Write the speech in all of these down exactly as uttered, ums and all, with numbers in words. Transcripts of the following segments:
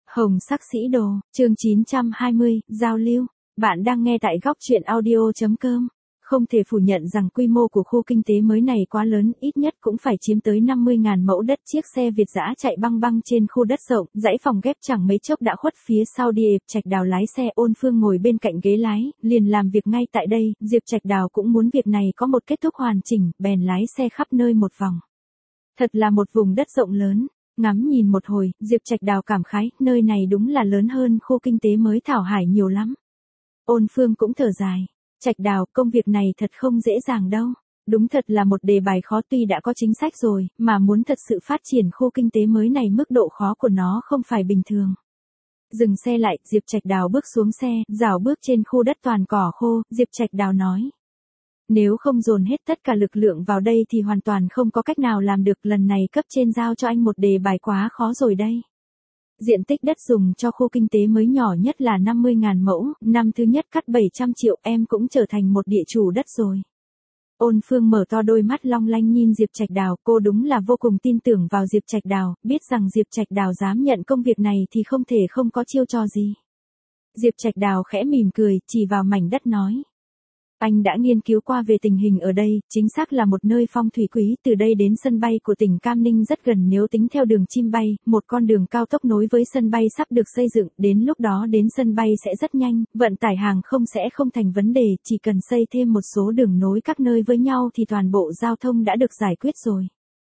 Hồng sắc sĩ đồ, chương chín trăm hai mươi, giao lưu. Bạn đang nghe tại góc truyện audio chấm com. Không thể phủ nhận rằng quy mô của khu kinh tế mới này quá lớn, ít nhất cũng phải chiếm tới năm mươi nghìn mẫu đất. Chiếc xe Việt dã chạy băng băng trên khu đất rộng, dãy phòng ghép chẳng mấy chốc đã khuất phía sau. Diệp Trạch Đào lái xe, Ôn Phương ngồi bên cạnh ghế lái, liền làm việc ngay tại đây. Diệp Trạch Đào cũng muốn việc này có một kết thúc hoàn chỉnh, bèn lái xe khắp nơi một vòng. Thật là một vùng đất rộng lớn. Ngắm nhìn một hồi, Diệp Trạch Đào cảm khái, nơi này đúng là lớn hơn khu kinh tế mới Thảo Hải nhiều lắm. Ôn Phương cũng thở dài. Trạch Đào, công việc này thật không dễ dàng đâu. Đúng thật là một đề bài khó, tuy đã có chính sách rồi, mà muốn thật sự phát triển khu kinh tế mới này mức độ khó của nó không phải bình thường. Dừng xe lại, Diệp Trạch Đào bước xuống xe, rảo bước trên khu đất toàn cỏ khô, Diệp Trạch Đào nói. Nếu không dồn hết tất cả lực lượng vào đây thì hoàn toàn không có cách nào làm được. Lần này cấp trên giao cho anh một đề bài quá khó rồi đây. Diện tích đất dùng cho khu kinh tế mới nhỏ nhất là năm mươi nghìn mẫu, năm thứ nhất cắt bảy trăm triệu, em cũng trở thành một địa chủ đất rồi. Ôn Phương mở to đôi mắt long lanh nhìn Diệp Trạch Đào, cô đúng là vô cùng tin tưởng vào Diệp Trạch Đào, biết rằng Diệp Trạch Đào dám nhận công việc này thì không thể không có chiêu trò gì. Diệp Trạch Đào khẽ mỉm cười, chỉ vào mảnh đất nói. Anh đã nghiên cứu qua về tình hình ở đây, chính xác là một nơi phong thủy quý, từ đây đến sân bay của tỉnh Cam Ninh rất gần nếu tính theo đường chim bay, một con đường cao tốc nối với sân bay sắp được xây dựng, đến lúc đó đến sân bay sẽ rất nhanh, vận tải hàng không sẽ không thành vấn đề, chỉ cần xây thêm một số đường nối các nơi với nhau thì toàn bộ giao thông đã được giải quyết rồi.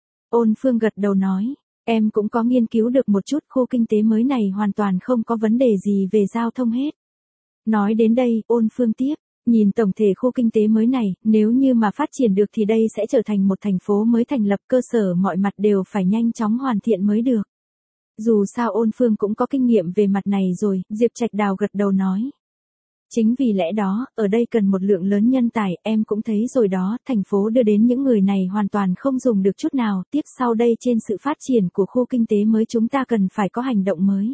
Ôn Phương gật đầu nói, em cũng có nghiên cứu được một chút, khu kinh tế mới này hoàn toàn không có vấn đề gì về giao thông hết. Nói đến đây, Ôn Phương tiếp. Nhìn tổng thể khu kinh tế mới này, nếu như mà phát triển được thì đây sẽ trở thành một thành phố mới thành lập, cơ sở mọi mặt đều phải nhanh chóng hoàn thiện mới được. Dù sao Ôn Phương cũng có kinh nghiệm về mặt này rồi, Diệp Trạch Đào gật đầu nói. Chính vì lẽ đó, ở đây cần một lượng lớn nhân tài, em cũng thấy rồi đó, thành phố đưa đến những người này hoàn toàn không dùng được chút nào, tiếp sau đây trên sự phát triển của khu kinh tế mới chúng ta cần phải có hành động mới.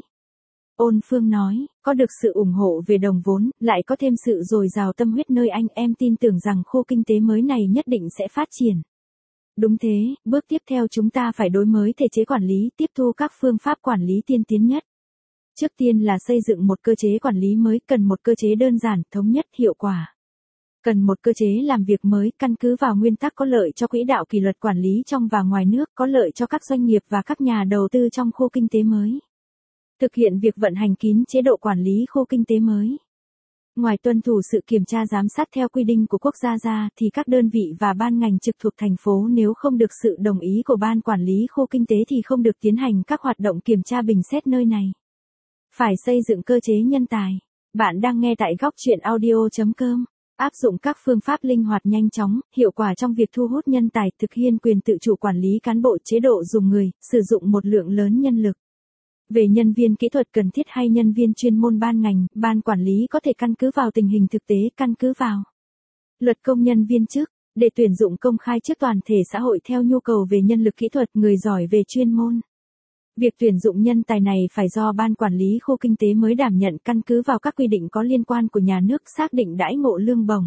Ôn Phương nói, có được sự ủng hộ về đồng vốn, lại có thêm sự dồi dào tâm huyết nơi anh, em tin tưởng rằng khu kinh tế mới này nhất định sẽ phát triển. Đúng thế, bước tiếp theo chúng ta phải đổi mới thể chế quản lý, tiếp thu các phương pháp quản lý tiên tiến nhất. Trước tiên là xây dựng một cơ chế quản lý mới, cần một cơ chế đơn giản, thống nhất, hiệu quả. Cần một cơ chế làm việc mới, căn cứ vào nguyên tắc có lợi cho quỹ đạo kỷ luật quản lý trong và ngoài nước, có lợi cho các doanh nghiệp và các nhà đầu tư trong khu kinh tế mới. Thực hiện việc vận hành kín chế độ quản lý khu kinh tế mới. Ngoài tuân thủ sự kiểm tra giám sát theo quy định của quốc gia ra thì các đơn vị và ban ngành trực thuộc thành phố nếu không được sự đồng ý của ban quản lý khu kinh tế thì không được tiến hành các hoạt động kiểm tra bình xét nơi này. Phải xây dựng cơ chế nhân tài. Bạn đang nghe tại góc truyện audio chấm com. Áp dụng các phương pháp linh hoạt nhanh chóng, hiệu quả trong việc thu hút nhân tài, thực hiện quyền tự chủ quản lý cán bộ, chế độ dùng người, sử dụng một lượng lớn nhân lực. Về nhân viên kỹ thuật cần thiết hay nhân viên chuyên môn, ban ngành, ban quản lý có thể căn cứ vào tình hình thực tế, căn cứ vào luật công nhân viên chức, để tuyển dụng công khai trước toàn thể xã hội theo nhu cầu về nhân lực kỹ thuật, người giỏi về chuyên môn. Việc tuyển dụng nhân tài này phải do ban quản lý khu kinh tế mới đảm nhận, căn cứ vào các quy định có liên quan của nhà nước, xác định đãi ngộ lương bổng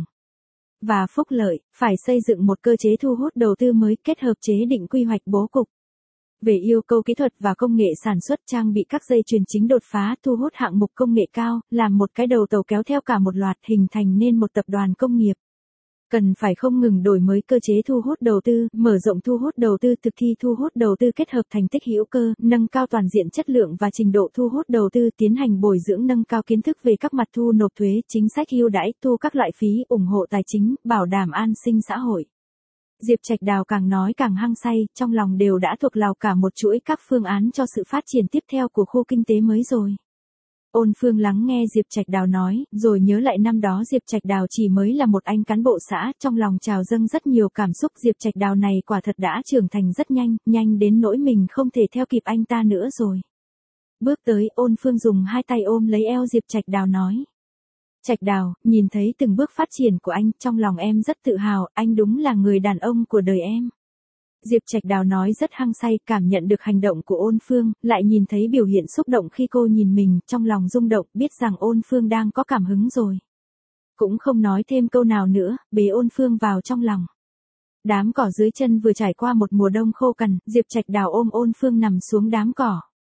và phúc lợi, phải xây dựng một cơ chế thu hút đầu tư mới, kết hợp chế định quy hoạch bố cục. Về yêu cầu kỹ thuật và công nghệ sản xuất, trang bị các dây chuyền chính đột phá, thu hút hạng mục công nghệ cao, làm một cái đầu tàu kéo theo cả một loạt, hình thành nên một tập đoàn công nghiệp. Cần phải không ngừng đổi mới cơ chế thu hút đầu tư, mở rộng thu hút đầu tư, thực thi thu hút đầu tư kết hợp thành tích hữu cơ, nâng cao toàn diện chất lượng và trình độ thu hút đầu tư, tiến hành bồi dưỡng nâng cao kiến thức về các mặt thu nộp thuế, chính sách ưu đãi, thu các loại phí, ủng hộ tài chính, bảo đảm an sinh xã hội. Diệp Trạch Đào càng nói càng hăng say, trong lòng đều đã thuộc lào cả một chuỗi các phương án cho sự phát triển tiếp theo của khu kinh tế mới rồi. Ôn Phương lắng nghe Diệp Trạch Đào nói, rồi nhớ lại năm đó Diệp Trạch Đào chỉ mới là một anh cán bộ xã, trong lòng trào dâng rất nhiều cảm xúc. Diệp Trạch Đào này quả thật đã trưởng thành rất nhanh, nhanh đến nỗi mình không thể theo kịp anh ta nữa rồi. Bước tới, Ôn Phương dùng hai tay ôm lấy eo Diệp Trạch Đào nói. Trạch Đào, nhìn thấy từng bước phát triển của anh, trong lòng em rất tự hào, anh đúng là người đàn ông của đời em. Diệp Trạch Đào nói rất hăng say, cảm nhận được hành động của Ôn Phương, lại nhìn thấy biểu hiện xúc động khi cô nhìn mình, trong lòng rung động, biết rằng Ôn Phương đang có cảm hứng rồi. Cũng không nói thêm câu nào nữa, bế Ôn Phương vào trong lòng. Đám cỏ dưới chân vừa trải qua một mùa đông khô cằn, Diệp Trạch Đào ôm Ôn Phương nằm xuống đám cỏ.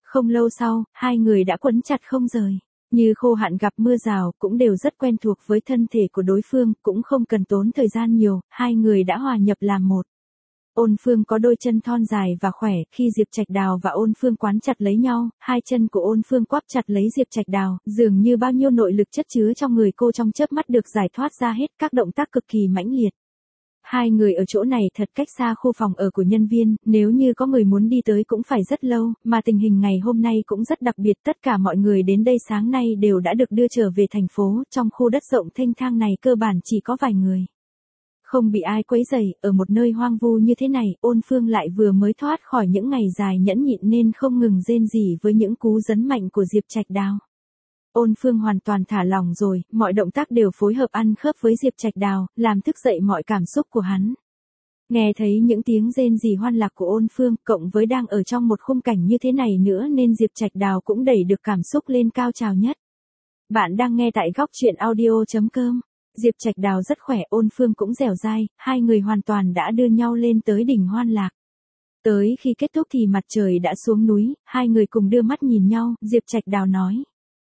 Không lâu sau, hai người đã quấn chặt không rời. Như khô hạn gặp mưa rào, cũng đều rất quen thuộc với thân thể của đối phương, cũng không cần tốn thời gian nhiều, hai người đã hòa nhập làm một. Ôn Phương có đôi chân thon dài và khỏe, khi Diệp Trạch Đào và Ôn Phương quán chặt lấy nhau, hai chân của Ôn Phương quắp chặt lấy Diệp Trạch Đào, dường như bao nhiêu nội lực chất chứa trong người cô trong chớp mắt được giải thoát ra hết, các động tác cực kỳ mãnh liệt. Hai người ở chỗ này thật cách xa khu phòng ở của nhân viên, nếu như có người muốn đi tới cũng phải rất lâu, mà tình hình ngày hôm nay cũng rất đặc biệt, tất cả mọi người đến đây sáng nay đều đã được đưa trở về thành phố, trong khu đất rộng thênh thang này cơ bản chỉ có vài người. Không bị ai quấy rầy, ở một nơi hoang vu như thế này, Ôn Phương lại vừa mới thoát khỏi những ngày dài nhẫn nhịn nên không ngừng rên rỉ với những cú giấn mạnh của Diệp Trạch Đào. Ôn Phương hoàn toàn thả lỏng rồi, mọi động tác đều phối hợp ăn khớp với Diệp Trạch Đào, làm thức dậy mọi cảm xúc của hắn. Nghe thấy những tiếng rên rỉ hoan lạc của Ôn Phương, cộng với đang ở trong một khung cảnh như thế này nữa nên Diệp Trạch Đào cũng đẩy được cảm xúc lên cao trào nhất. Bạn đang nghe tại góc truyện audio chấm com. Diệp Trạch Đào rất khỏe, Ôn Phương cũng dẻo dai, hai người hoàn toàn đã đưa nhau lên tới đỉnh hoan lạc. Tới khi kết thúc thì mặt trời đã xuống núi, hai người cùng đưa mắt nhìn nhau, Diệp Trạch Đào nói.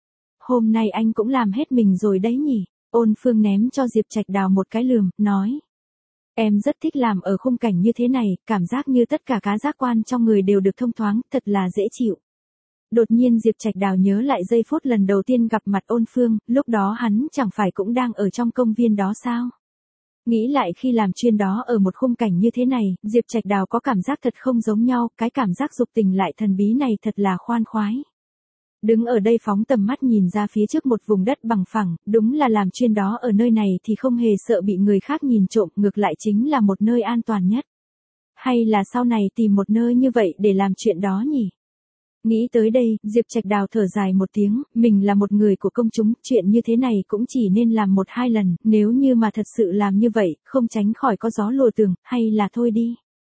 Hôm nay anh cũng làm hết mình rồi đấy nhỉ? Ôn Phương ném cho Diệp Trạch Đào một cái lườm, nói. Em rất thích làm ở khung cảnh như thế này, cảm giác như tất cả các giác quan trong người đều được thông thoáng, thật là dễ chịu. Đột nhiên Diệp Trạch Đào nhớ lại giây phút lần đầu tiên gặp mặt Ôn Phương, lúc đó hắn chẳng phải cũng đang ở trong công viên đó sao? Nghĩ lại khi làm chuyên đó ở một khung cảnh như thế này, Diệp Trạch Đào có cảm giác thật không giống nhau, cái cảm giác dục tình lại thần bí này thật là khoan khoái. Đứng ở đây phóng tầm mắt nhìn ra phía trước một vùng đất bằng phẳng, đúng là làm chuyên đó ở nơi này thì không hề sợ bị người khác nhìn trộm, ngược lại chính là một nơi an toàn nhất. Hay là sau này tìm một nơi như vậy để làm chuyện đó nhỉ? Nghĩ tới đây, Diệp Trạch Đào thở dài một tiếng, mình là một người của công chúng, chuyện như thế này cũng chỉ nên làm một hai lần, nếu như mà thật sự làm như vậy, không tránh khỏi có gió lùa tường, hay là thôi đi.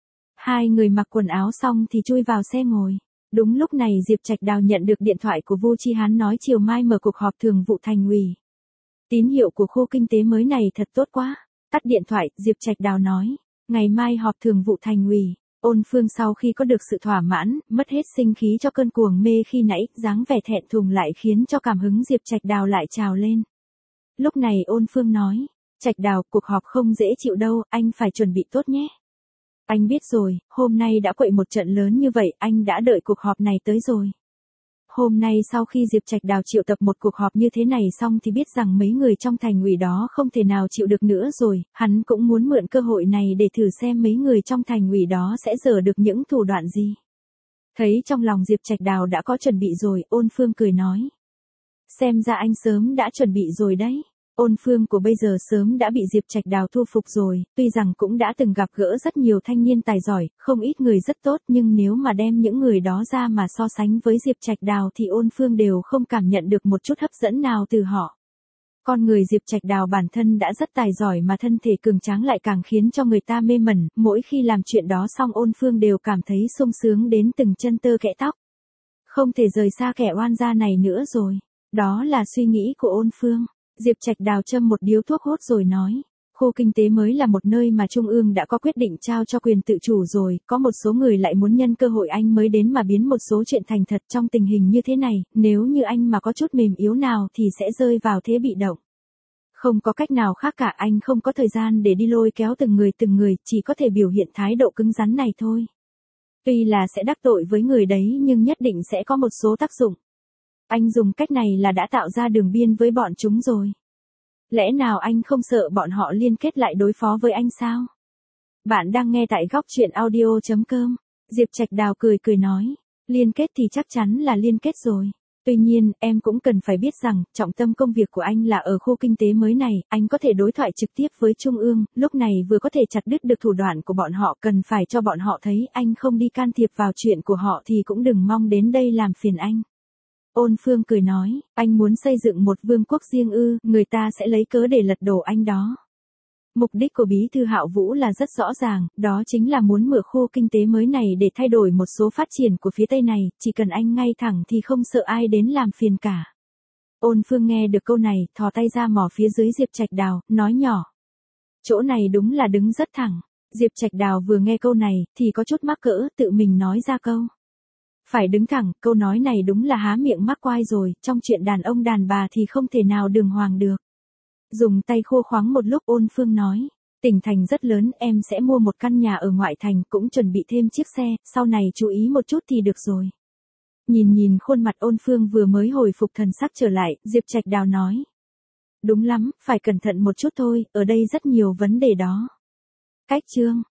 Hai người mặc quần áo xong thì chui vào xe ngồi. Đúng lúc này Diệp Trạch Đào nhận được điện thoại của Vu Chi Hán nói chiều mai mở cuộc họp thường vụ thành ủy. Tín hiệu của khu kinh tế mới này thật tốt quá. Tắt điện thoại, Diệp Trạch Đào nói, ngày mai họp thường vụ thành ủy. Ôn Phương sau khi có được sự thỏa mãn, mất hết sinh khí cho cơn cuồng mê khi nãy, dáng vẻ thẹn thùng lại khiến cho cảm hứng Diệp Trạch Đào lại trào lên. Lúc này Ôn Phương nói, Trạch Đào, cuộc họp không dễ chịu đâu, anh phải chuẩn bị tốt nhé. Anh biết rồi, hôm nay đã quậy một trận lớn như vậy, anh đã đợi cuộc họp này tới rồi. Hôm nay sau khi Diệp Trạch Đào triệu tập một cuộc họp như thế này xong thì biết rằng mấy người trong thành ủy đó không thể nào chịu được nữa rồi, hắn cũng muốn mượn cơ hội này để thử xem mấy người trong thành ủy đó sẽ dở được những thủ đoạn gì. Thấy trong lòng Diệp Trạch Đào đã có chuẩn bị rồi, Ôn Phương cười nói. Xem ra anh sớm đã chuẩn bị rồi đấy. Ôn Phương của bây giờ sớm đã bị Diệp Trạch Đào thu phục rồi, tuy rằng cũng đã từng gặp gỡ rất nhiều thanh niên tài giỏi, không ít người rất tốt, nhưng nếu mà đem những người đó ra mà so sánh với Diệp Trạch Đào thì Ôn Phương đều không cảm nhận được một chút hấp dẫn nào từ họ. Con người Diệp Trạch Đào bản thân đã rất tài giỏi mà thân thể cường tráng lại càng khiến cho người ta mê mẩn, mỗi khi làm chuyện đó xong Ôn Phương đều cảm thấy sung sướng đến từng chân tơ kẽ tóc. Không thể rời xa kẻ oan gia này nữa rồi. Đó là suy nghĩ của Ôn Phương. Diệp Trạch Đào châm một điếu thuốc hút rồi nói, khu kinh tế mới là một nơi mà Trung ương đã có quyết định trao cho quyền tự chủ rồi, có một số người lại muốn nhân cơ hội anh mới đến mà biến một số chuyện thành thật trong tình hình như thế này, nếu như anh mà có chút mềm yếu nào thì sẽ rơi vào thế bị động. Không có cách nào khác cả, anh không có thời gian để đi lôi kéo từng người từng người, chỉ có thể biểu hiện thái độ cứng rắn này thôi. Tuy là sẽ đắc tội với người đấy nhưng nhất định sẽ có một số tác dụng. Anh dùng cách này là đã tạo ra đường biên với bọn chúng rồi. Lẽ nào anh không sợ bọn họ liên kết lại đối phó với anh sao? Bạn đang nghe tại góc truyện audio chấm com. Diệp Trạch Đào cười cười nói, liên kết thì chắc chắn là liên kết rồi. Tuy nhiên, em cũng cần phải biết rằng, trọng tâm công việc của anh là ở khu kinh tế mới này, anh có thể đối thoại trực tiếp với Trung ương, lúc này vừa có thể chặt đứt được thủ đoạn của bọn họ, cần phải cho bọn họ thấy anh không đi can thiệp vào chuyện của họ thì cũng đừng mong đến đây làm phiền anh. Ôn Phương cười nói, anh muốn xây dựng một vương quốc riêng ư, người ta sẽ lấy cớ để lật đổ anh đó. Mục đích của Bí thư Hạo Vũ là rất rõ ràng, đó chính là muốn mở khu kinh tế mới này để thay đổi một số phát triển của phía Tây này, chỉ cần anh ngay thẳng thì không sợ ai đến làm phiền cả. Ôn Phương nghe được câu này, thò tay ra mò phía dưới Diệp Trạch Đào, nói nhỏ. Chỗ này đúng là đứng rất thẳng. Diệp Trạch Đào vừa nghe câu này, thì có chút mắc cỡ, tự mình nói ra câu. Phải đứng thẳng, câu nói này đúng là há miệng mắc quai rồi, trong chuyện đàn ông đàn bà thì không thể nào đường hoàng được. Dùng tay khô khoáng một lúc Ôn Phương nói, tỉnh thành rất lớn, em sẽ mua một căn nhà ở ngoại thành, cũng chuẩn bị thêm chiếc xe, sau này chú ý một chút thì được rồi. Nhìn nhìn khuôn mặt Ôn Phương vừa mới hồi phục thần sắc trở lại, Diệp Trạch Đào nói. Đúng lắm, phải cẩn thận một chút thôi, ở đây rất nhiều vấn đề đó. Cách chương